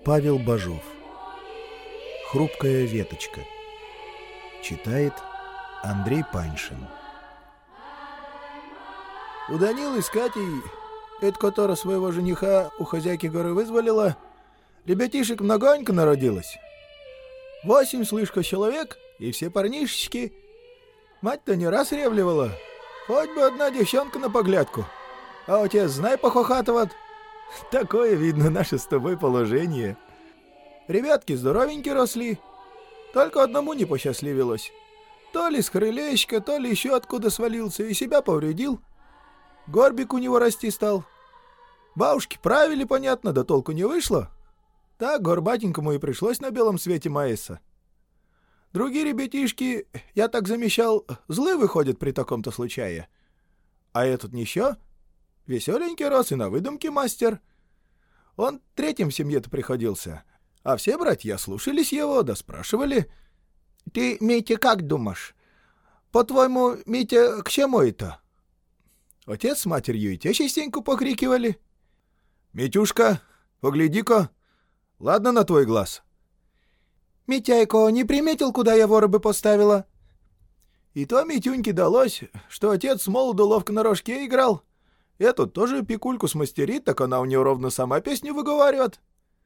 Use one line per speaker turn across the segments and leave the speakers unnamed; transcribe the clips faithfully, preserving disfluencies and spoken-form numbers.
Павел Бажов. Хрупкая веточка. Читает Андрей Паньшин.
У Данилы с Катей, это которая своего жениха у хозяйки горы вызволила, ребятишек многонько народилось. Восемь, слышка, человек, и все парнишечки. Мать-то не раз ревливала, хоть бы одна девчонка на поглядку. А отец, знай, похохатывает. Такое, видно, наше с тобой положение. Ребятки здоровеньки росли, только одному не посчастливилось. То ли с крылечка, то ли еще откуда свалился и себя повредил. Горбик у него расти стал. Бабушки правили, понятно, да толку не вышло. Так горбатенькому и пришлось на белом свете маяться. Другие ребятишки, я так замечал, злы выходят при таком-то случае. А этот ничего, веселенький рос и на выдумке мастер. Он третьим в семье-то приходился, а все братья слушались его, да спрашивали: «Ты, Митя, как думаешь? По-твоему, Митя, к чему это?» Отец с матерью и те частенько покрикивали: «Митюшка, погляди-ка, ладно на твой глаз». «Митяйко, не приметил, куда я воробы поставила?» И то Митюньке далось, что отец с молоду ловко на рожке играл. Этот тоже пикульку смастерит, так она у нее ровно сама песню выговаривает.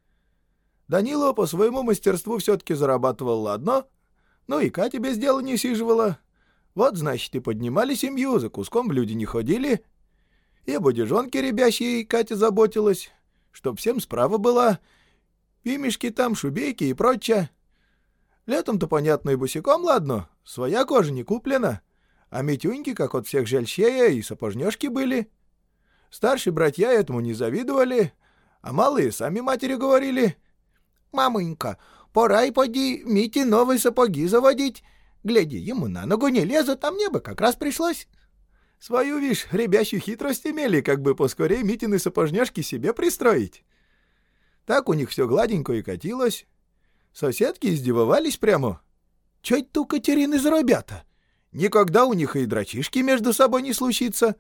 Данила по своему мастерству все-таки зарабатывал ладно, ну и Катя без дела не сиживала. Вот, значит, и поднимали семью, за куском в люди не ходили. И об одежонке ребящей Катя заботилась, чтоб всем справа была, и мешки там, шубейки и прочее. Летом-то, понятно, и босиком ладно, своя кожа не куплена, а Митюньки, как от всех жальщея, и сапожнёшки были. Старшие братья этому не завидовали, а малые сами матери говорили: «Мамонька, пора и поди Мите новые сапоги заводить. Гляди, ему на ногу не лезут, а мне бы как раз пришлось». Свою, вишь, ребящую хитрость имели, как бы поскорей Митины сапожнёшки себе пристроить. Так у них все гладенько и катилось. Соседки издевались прямо. Чё это у Катерины за ребята? Никогда у них и дрочишки между собой не случится.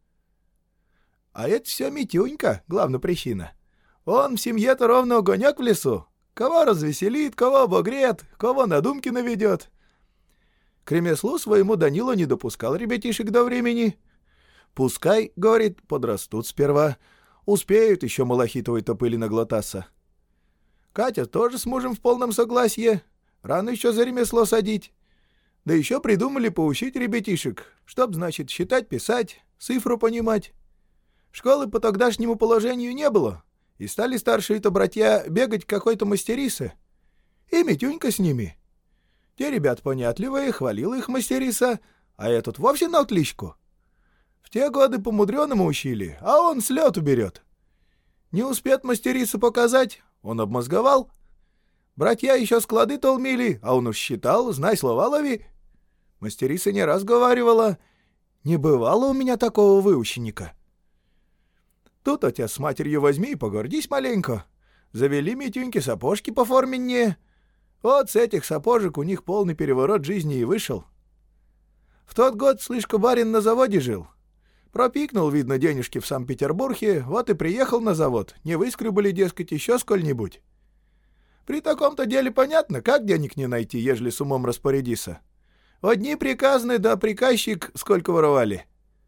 А это все Митюнька, главная причина. Он в семье-то ровно огонек в лесу. Кого развеселит, кого обогреет, кого на думки наведет. К ремеслу своему Данила не допускал ребятишек до времени. Пускай, говорит, подрастут сперва. Успеют еще малахитовой топыли наглотаться. Катя тоже с мужем в полном согласии. Рано еще за ремесло садить. Да еще придумали поучить ребятишек, чтоб, значит, считать, писать, цифру понимать. Школы по тогдашнему положению не было, и стали старшие-то братья бегать к какой-то мастерице. И Митюнька с ними. Те ребят понятливые, хвалила их мастерица, а этот вовсе на отличку. В те годы по-мудреному учили, а он с лету берет. Не успеет мастерицу показать, он обмозговал. Братья еще склады толмили, а он уж считал, знай слова лови. Мастерица не раз говаривала: «Не бывало у меня такого выученика». Тут отец с матерью возьми и погордись маленько. Завели Митюньке сапожки поформеннее. Вот с этих сапожек у них полный переворот жизни и вышел. В тот год, слышка, барин на заводе жил. Пропикнул, видно, денежки в Санкт-Петербурге, вот и приехал на завод. Не выскребали, дескать, еще сколь-нибудь. При таком-то деле понятно, как денег не найти, ежели с умом распорядиться. Одни приказны, да приказчик сколько воровали.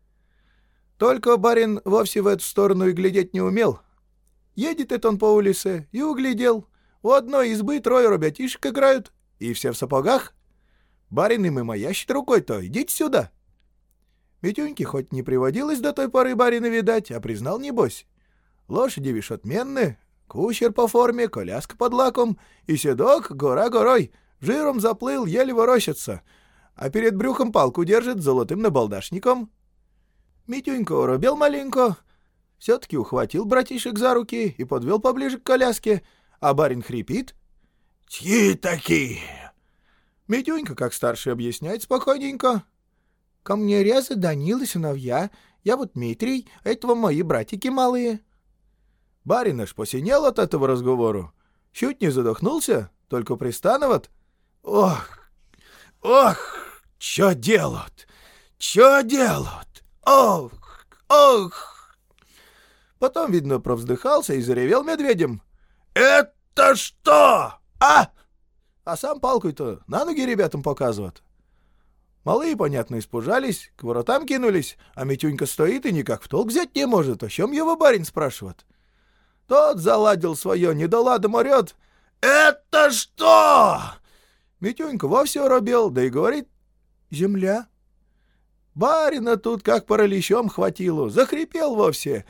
Только барин вовсе в эту сторону и глядеть не умел. Едет это он по улице и углядел. У одной избы трое ребятишек играют, и все в сапогах. Барин им и маящит рукой-то: «Идите сюда». Митюньке хоть не приводилось до той поры барина видать, а признал небось. Лошади, вишь, отменны, кучер по форме, коляска под лаком, и седок гора горой, жиром заплыл, еле ворощится, а перед брюхом палку держит золотым набалдашником. Митюнька уробел маленько, все-таки ухватил братишек за руки и подвел поближе к коляске, а барин хрипит: «Чьи такие?» Митюнька, как старший, объясняет спокойненько: «Ко мне Реза, Данила, сыновья, я вот Дмитрий, этого мои братики малые». Барин аж посинел от этого разговору, чуть не задохнулся, только пристановат: «Ох, ох, чё делают, чё делают, ох, ох». Потом, видно, провздыхался и заревел медведем: «Это «Это что? А?» А сам палкой-то на ноги ребятам показывает. Малые, понятно, испужались, к воротам кинулись, а Митюнька стоит и никак в толк взять не может, о чем его барин спрашивает. Тот заладил свое, недоладом орет: «Это что?» Митюнька вовсе оробел, да и говорит: «Земля». Барина тут как параличом хватило, захрипел вовсе.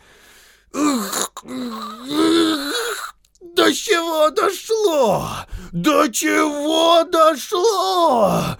«До чего дошло? До чего дошло?»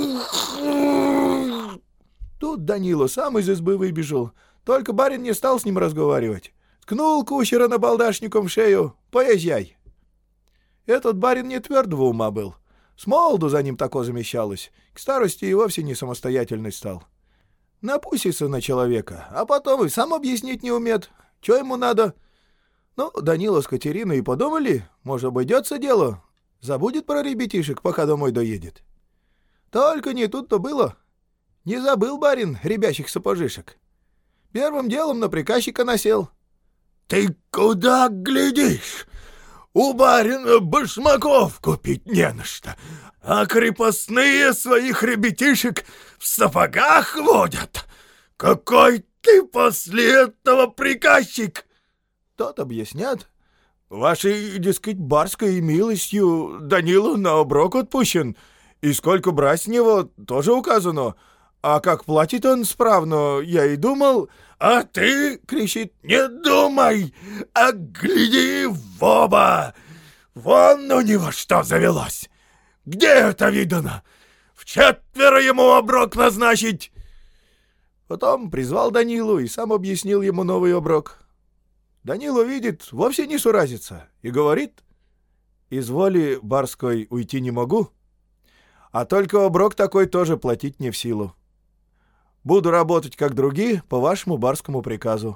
Тут Данила сам из избы выбежал, только барин не стал с ним разговаривать. Ткнул кучера набалдашником в шею: «Поезжай». Этот барин не твердого ума был. С молоду за ним тако замещалось, к старости и вовсе не самостоятельный стал. Напусится на человека, а потом и сам объяснить не умеет, что ему надо. Ну, Данила с Катериной и подумали, может, обойдется дело, забудет про ребятишек, пока домой доедет. Только не тут-то было. Не забыл барин ребящих сапожишек. Первым делом на приказчика насел. «Ты куда глядишь? У барина башмаков купить не на что, а крепостные своих ребятишек в сапогах водят. Какой ты после этого приказчик?» Тот объяснят: «Вашей, дескать, барской милостью Данилу на оброк отпущен, и сколько брать с него тоже указано. А как платит он справно, я и думал...» «А ты, — кричит, — не думай, а гляди в оба! Вон у него что завелось! Где это видано? Вчетверо ему оброк назначить!» Потом призвал Данилу и сам объяснил ему новый оброк. Данила видит, вовсе не суразится, и говорит: «Из воли барской уйти не могу, а только оброк такой тоже платить не в силу. Буду работать, как другие, по вашему барскому приказу».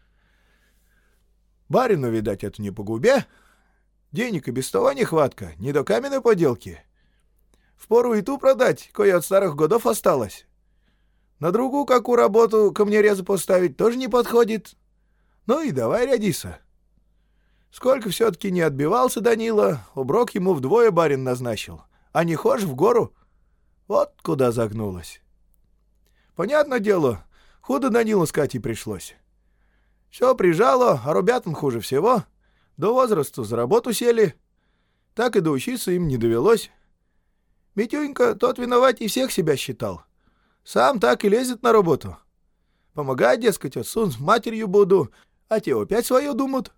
Барину, видать, это не по губе. Денег и без того нехватка, не до каменной поделки. Впору и ту продать, кое от старых годов осталось. На другую какую работу ко мне резу поставить тоже не подходит. Ну и давай рядися. Сколько все-таки не отбивался Данила, оброк ему вдвое барин назначил. А не хошь в гору? Вот куда загнулось. Понятное дело, худо Данилу с Катей пришлось. Все прижало, а ребятам хуже всего. До возрасту за работу сели. Так и доучиться им не довелось. Митюнька тот виноват и всех себя считал. Сам так и лезет на работу. Помогать, дескать, отцу с матерью буду, а те опять свое думают.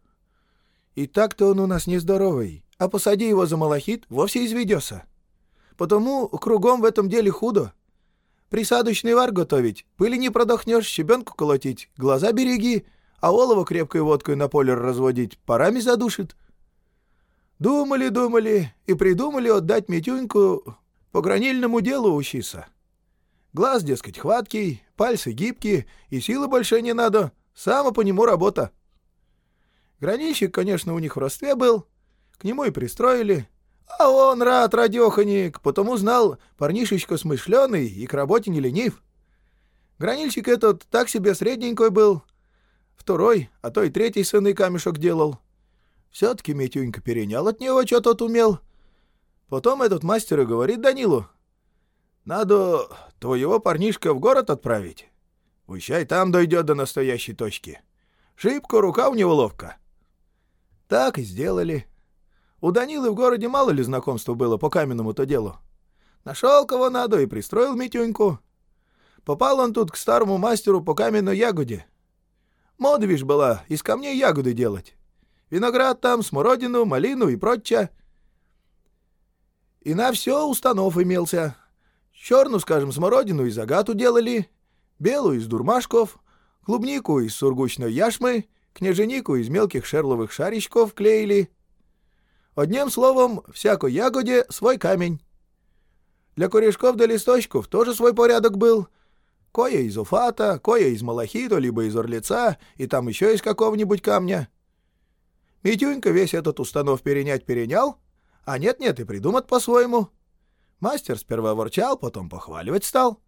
И так-то он у нас нездоровый, а посади его за малахит, вовсе изведется. Потому кругом в этом деле худо. Присадочный вар готовить, пыли не продохнешь, щебенку колотить, глаза береги, а олово крепкой водкой на поле разводить парами задушит. Думали, думали и придумали отдать Митюньку по гранильному делу учиться. Глаз, дескать, хваткий, пальцы гибкие, и силы больше не надо, само по нему работа. Гранильщик, конечно, у них в родстве был, к нему и пристроили. А он рад, радеханик, потому знал, парнишечка смышленый и к работе не ленив. Гранильщик этот так себе средненькой был. Второй, а то и третий сынный камешек делал. Все-таки Митюнька перенял от него, что тот умел. Потом этот мастер и говорит Данилу: «Надо твоего парнишка в город отправить. Пущай там дойдет до настоящей точки. Шибко рука у него ловка». Так и сделали. У Данилы в городе мало ли знакомства было по каменному-то делу. Нашел кого надо и пристроил Митюньку. Попал он тут к старому мастеру по каменной ягоде. Мода, вишь, была из камней ягоды делать. Виноград там, смородину, малину и прочее. И на все установ имелся. Черную, скажем, смородину из агату делали, белую из дурмашков, клубнику из сургучной яшмы, княженику из мелких шерловых шаричков клеили. Одним словом, всякой ягоде свой камень. Для корешков да листочков тоже свой порядок был. Кое из уфата, кое из малахита, либо из орлица, и там еще из какого-нибудь камня. Митюнька весь этот установ перенять перенял, а нет-нет и придумать по-своему. Мастер сперва ворчал, потом похваливать стал.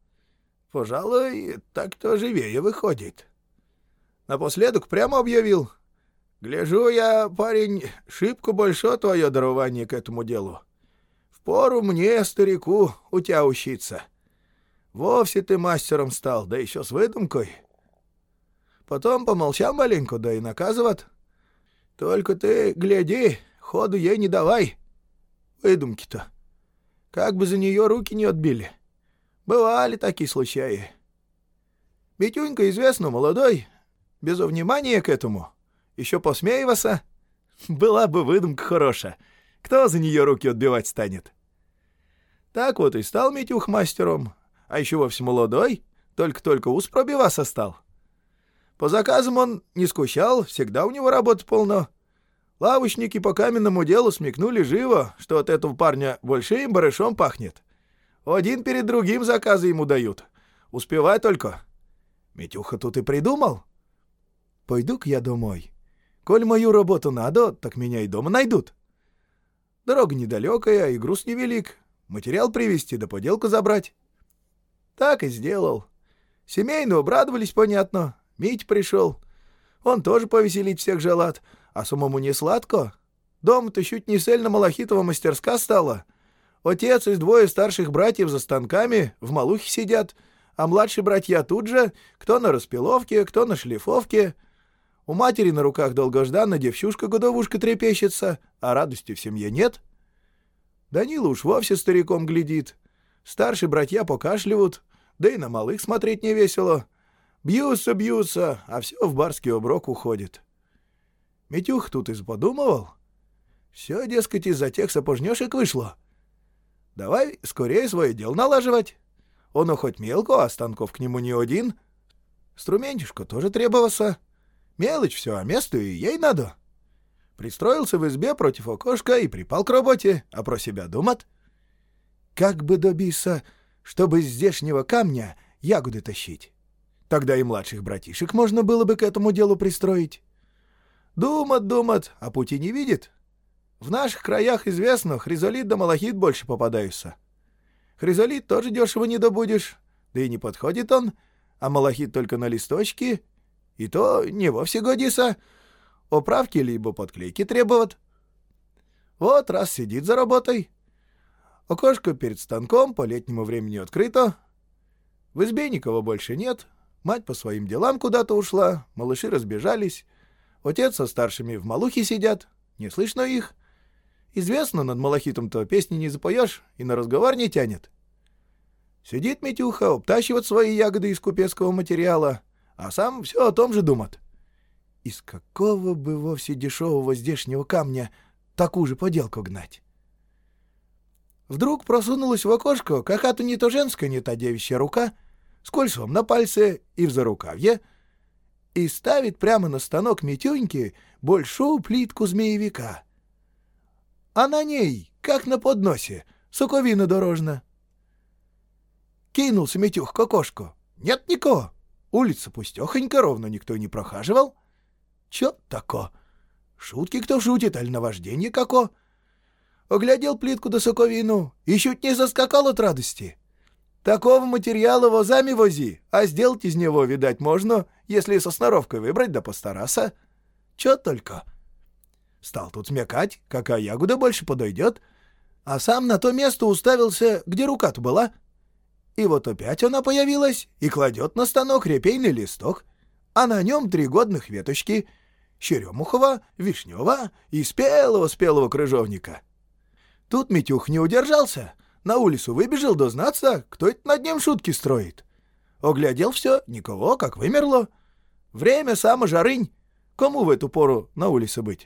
Пожалуй, так-то живее выходит. Напоследок прямо объявил: гляжу я, парень, шибко большое твое дарование к этому делу. Впору мне, старику, у тебя учиться. Вовсе ты мастером стал, да еще с выдумкой. Потом помолчал маленько, да и наказывать. Только ты, гляди, ходу ей не давай. Выдумки-то. Как бы за нее руки не отбили. Бывали такие случаи. Митюнька, известно, молодой, без внимания к этому. Еще посмеиваться. Была бы выдумка хорошая. Кто за нее руки отбивать станет? Так вот и стал Митюх мастером. А еще вовсе молодой, только-только ус пробиваться стал. По заказам он не скучал, всегда у него работы полно. Лавочники по каменному делу смекнули живо, что от этого парня большим барышом пахнет. Один перед другим заказы ему дают. Успевай только. Митюха тут и придумал. Пойду-ка я домой. Коль мою работу надо, так меня и дома найдут. Дорога недалекая, и груз невелик. Материал привезти да поделку забрать. Так и сделал. Семейно обрадовались, понятно. Мить пришел. Он тоже повеселить всех желат. А самому не сладко. Дома-то чуть не сильно малахитова мастерска стала. Отец и двое старших братьев за станками в малухе сидят, а младшие братья тут же, кто на распиловке, кто на шлифовке. У матери на руках долгожданно девчушка-годовушка трепещется, а радости в семье нет. Данила уж вовсе стариком глядит. Старшие братья покашливают, да и на малых смотреть не весело. Бьются, бьются, а все в барский оброк уходит. Митюх тут и подумывал. Все, дескать, из-за тех сапожнёшек вышло. Давай скорее свое дело налаживать. Оно хоть мелко, а станков к нему не один. Струментишко тоже требовался. Мелочь все, а месту и ей надо. Пристроился в избе против окошка и припал к работе, а про себя думать. Как бы добиться, чтобы из здешнего камня ягоды тащить? Тогда и младших братишек можно было бы к этому делу пристроить. Думать, думать, а пути не видит. В наших краях известно, хризолит да малахит больше попадаются. Хризолит тоже дешево не добудешь, да и не подходит он, а малахит только на листочке, и то не вовсе годится. Оправки либо подклейки требуют. Вот раз сидит за работой. Окошко перед станком по летнему времени открыто. В избе никого больше нет. Мать по своим делам куда-то ушла, малыши разбежались. Отец со старшими в малухе сидят, не слышно их. Известно, над малахитом-то песни не запоешь и на разговор не тянет. Сидит Митюха, обтащивает свои ягоды из купецкого материала, а сам все о том же думает. Из какого бы вовсе дешевого здешнего камня такую же поделку гнать? Вдруг просунулась в окошко какая-то не то женская, не та девичья рука, с кольцом на пальце и в зарукавье, и ставит прямо на станок Митюньки большую плитку змеевика. А на ней, как на подносе, соковина дорожна. Кинулся Митюх к окошку. Нет никого. Улица пустехонька, ровно никто не прохаживал. Чё тако? Шутки кто шутит, аль наважденье како? Оглядел плитку да соковину и чуть не заскакал от радости. Такого материала возами вози, а сделать из него, видать, можно, если со сноровкой выбрать да постараться. Чё только? Стал тут смекать, какая ягода больше подойдет, а сам на то место уставился, где рука-то была. И вот опять она появилась и кладет на станок репейный листок, а на нем три годных веточки — черемухова, вишнева и спелого-спелого крыжовника. Тут Митюх не удержался, на улицу выбежал дознаться, кто это над ним шутки строит. Оглядел все, никого, как вымерло. Время само жарынь, кому в эту пору на улице быть?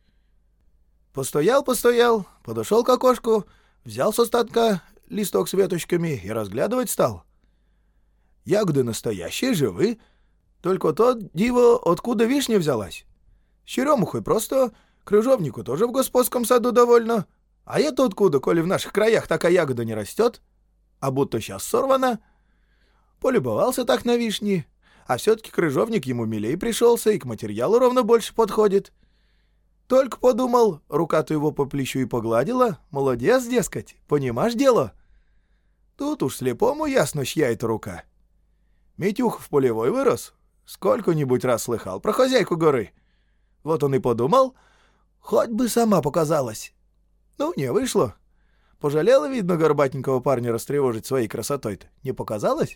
Постоял-постоял, подошел к окошку, взял со станка листок с веточками и разглядывать стал. Ягоды настоящие, живы, только то диво, откуда вишня взялась. С черемухой просто, крыжовнику тоже в господском саду довольно. А это откуда, коли в наших краях такая ягода не растет? А будто сейчас сорвана. Полюбовался так на вишни, а все-таки крыжовник ему милей пришелся и к материалу ровно больше подходит. Только подумал, рука-то его по плечу и погладила. Молодец, дескать, понимаешь дело? Тут уж слепому ясно, чья это рука. Митюх в полевой вырос. Сколько-нибудь раз слыхал про хозяйку горы. Вот он и подумал, хоть бы сама показалась. Ну, не вышло. Пожалела, видно, горбатенького парня растревожить своей красотой-то. Не показалось?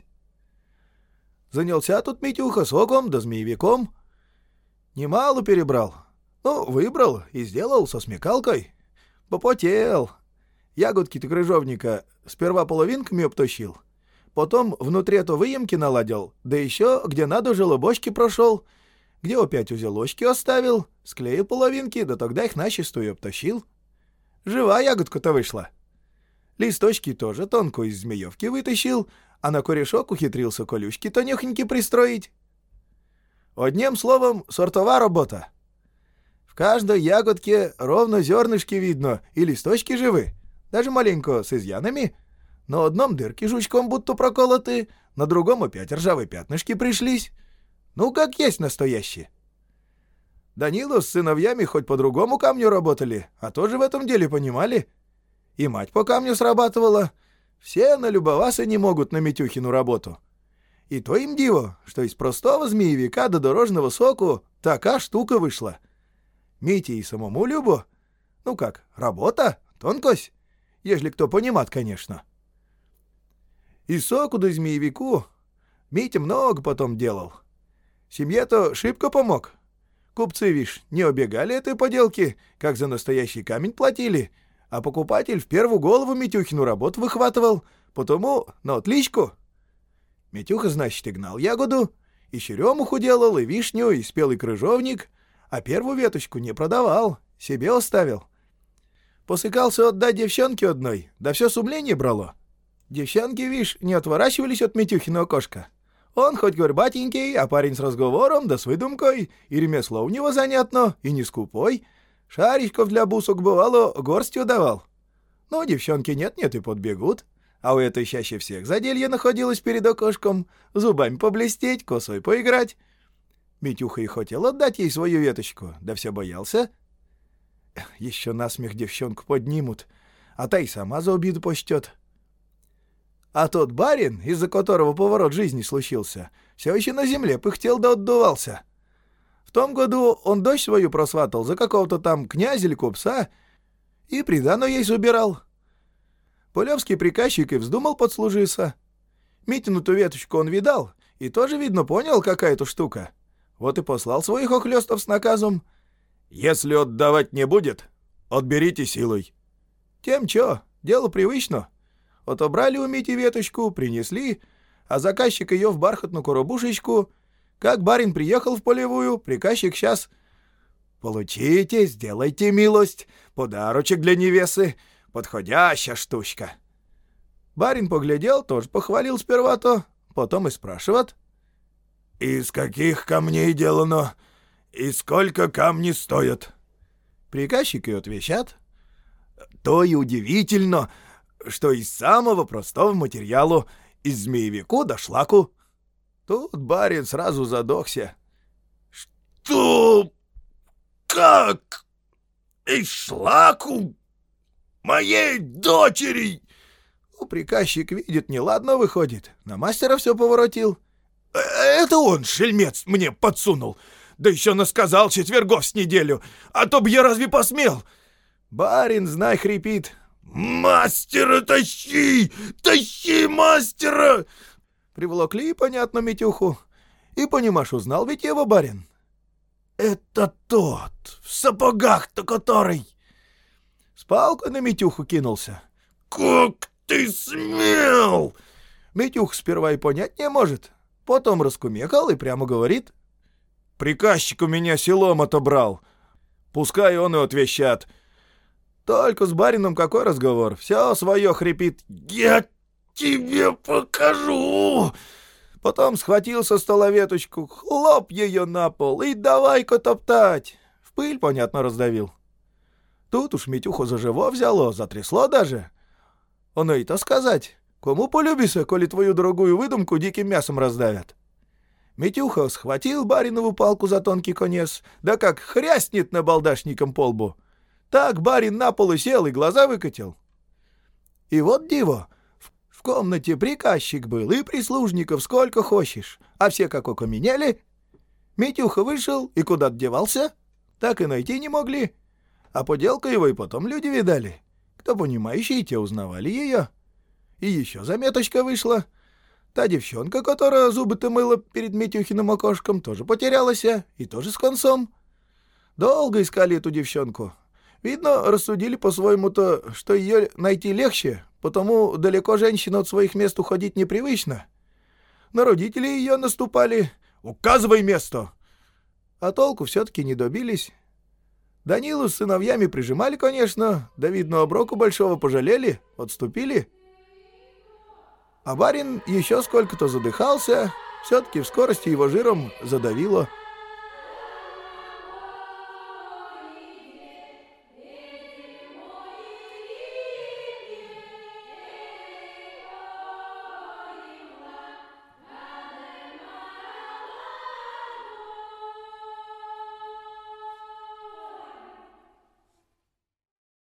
Занялся тут Митюха соком да змеевиком. Немало перебрал. Ну, выбрал и сделал со смекалкой. Попотел. Ягодки-то крыжовника сперва половинками обтащил, потом внутри то выемки наладил, да еще где надо желобочки прошел, где опять узелочки оставил, склеил половинки, да тогда их начисто и обтащил. Жива ягодка-то вышла. Листочки тоже тонко из змеевки вытащил, а на корешок ухитрился колючки тонюхоньки пристроить. Одним словом, сортова работа. В каждой ягодке ровно зернышки видно и листочки живы, даже маленько с изъянами. На одном дырки жучком будто проколоты, на другом опять ржавые пятнышки пришлись. Ну, как есть настоящие. Данила с сыновьями хоть по другому камню работали, а тоже в этом деле понимали. И мать по камню срабатывала. Все налюбоваться не могут на Митюхину работу. И то им диво, что из простого змеевика до дорожного соку такая штука вышла. Мите и самому любо. Ну как, работа, тонкость, ежели кто понимает, конечно. И соку да змеевику Митя много потом делал. Семье-то шибко помог. Купцы, вишь, не обегали этой поделки, как за настоящий камень платили, а покупатель в первую голову Митюхину работу выхватывал, потому на отличку. Митюха, значит, и гнал ягоду, и черемуху делал, и вишню, и спелый крыжовник, а первую веточку не продавал, себе оставил. Посыкался отдать девчонке одной, да все сумление брало. Девчонки, вишь, не отворачивались от Митюхиного окошка. Он хоть горбатенький, а парень с разговором, да с выдумкой, и ремесло у него занятно, и не скупой. Шаричков для бусок, бывало, горстью давал. Но девчонки нет-нет и подбегут. А у этой чаще всех заделье находилось перед окошком, зубами поблестеть, косой поиграть. Митюха и хотел отдать ей свою веточку, да все боялся. Еще насмех девчонку поднимут, а та и сама за обиду почтет. А тот барин, из-за которого поворот жизни случился, все еще на земле пыхтел да отдувался. В том году он дочь свою просватал за какого-то там князя или купца и приданое ей собирал. Полевский приказчик и вздумал подслужиться. Митину-ту веточку он видал и тоже, видно, понял, какая-то штука. Вот и послал своих охлёстов с наказом: «Если отдавать не будет, отберите силой». Тем чё, дело привычно. Отобрали у Мити веточку, принесли, а заказчик ее в бархатную коробушечку. Как барин приехал в полевую, приказчик сейчас: «Получите, сделайте милость, подарочек для невесты, подходящая штучка». Барин поглядел, тоже похвалил сперва-то, потом и спрашивает: «Из каких камней делано? И сколько камни стоят?» Приказчик и отвечат: «То и удивительно, что из самого простого материала, из змеевику до шлаку». Тут барин сразу задохся. «Что? Как? Из шлаку? Моей дочери?» Ну, приказчик видит, неладно выходит, на мастера все поворотил. «Это он, шельмец, мне подсунул, да еще насказал четвергов с неделю, а то б я разве посмел?» Барин, знай, хрипит: «Мастера тащи! Тащи мастера!» Приволокли, понятно, Митюху. И, понимаешь, узнал ведь его барин. «Это тот, в сапогах-то который!» С палкой на Митюху кинулся. «Как ты смел!» Митюх сперва и понять не может. Потом раскумекал и прямо говорит: «Приказчик у меня селом отобрал. Пускай он и отвещат». Только с барином какой разговор? Все свое хрипит: «Я тебе покажу!» Потом схватил со стола веточку, хлоп ее на пол и давай-ка топтать. В пыль, понятно, раздавил. Тут уж Митюху за живо взяло, затрясло даже. Оно и то сказать: кому полюбится, коли твою дорогую выдумку диким мясом раздавят? Митюха схватил баринову палку за тонкий конец, да как хряснет набалдашником по лбу. Так барин на пол и сел и глаза выкатил. И вот диво, в комнате приказчик был и прислужников сколько хочешь, а все как окаменели. Митюха вышел и куда-то девался. так и найти не могли. А поделка его и потом люди видали. Кто понимающий, те узнавали ее. И еще заметочка вышла. Та девчонка, которая зубы-то мыла перед Митюхиным окошком, тоже потерялась, и тоже с концом. Долго искали эту девчонку. Видно, рассудили по-своему-то, что ее найти легче, потому далеко женщина от своих мест уходить непривычно. На родителей ее наступали: «Указывай место!» А толку все-таки не добились. Данилу с сыновьями прижимали, конечно, да, видно, оброку большого пожалели, отступили. А барин еще сколько-то задыхался, все-таки в скорости его жиром задавило.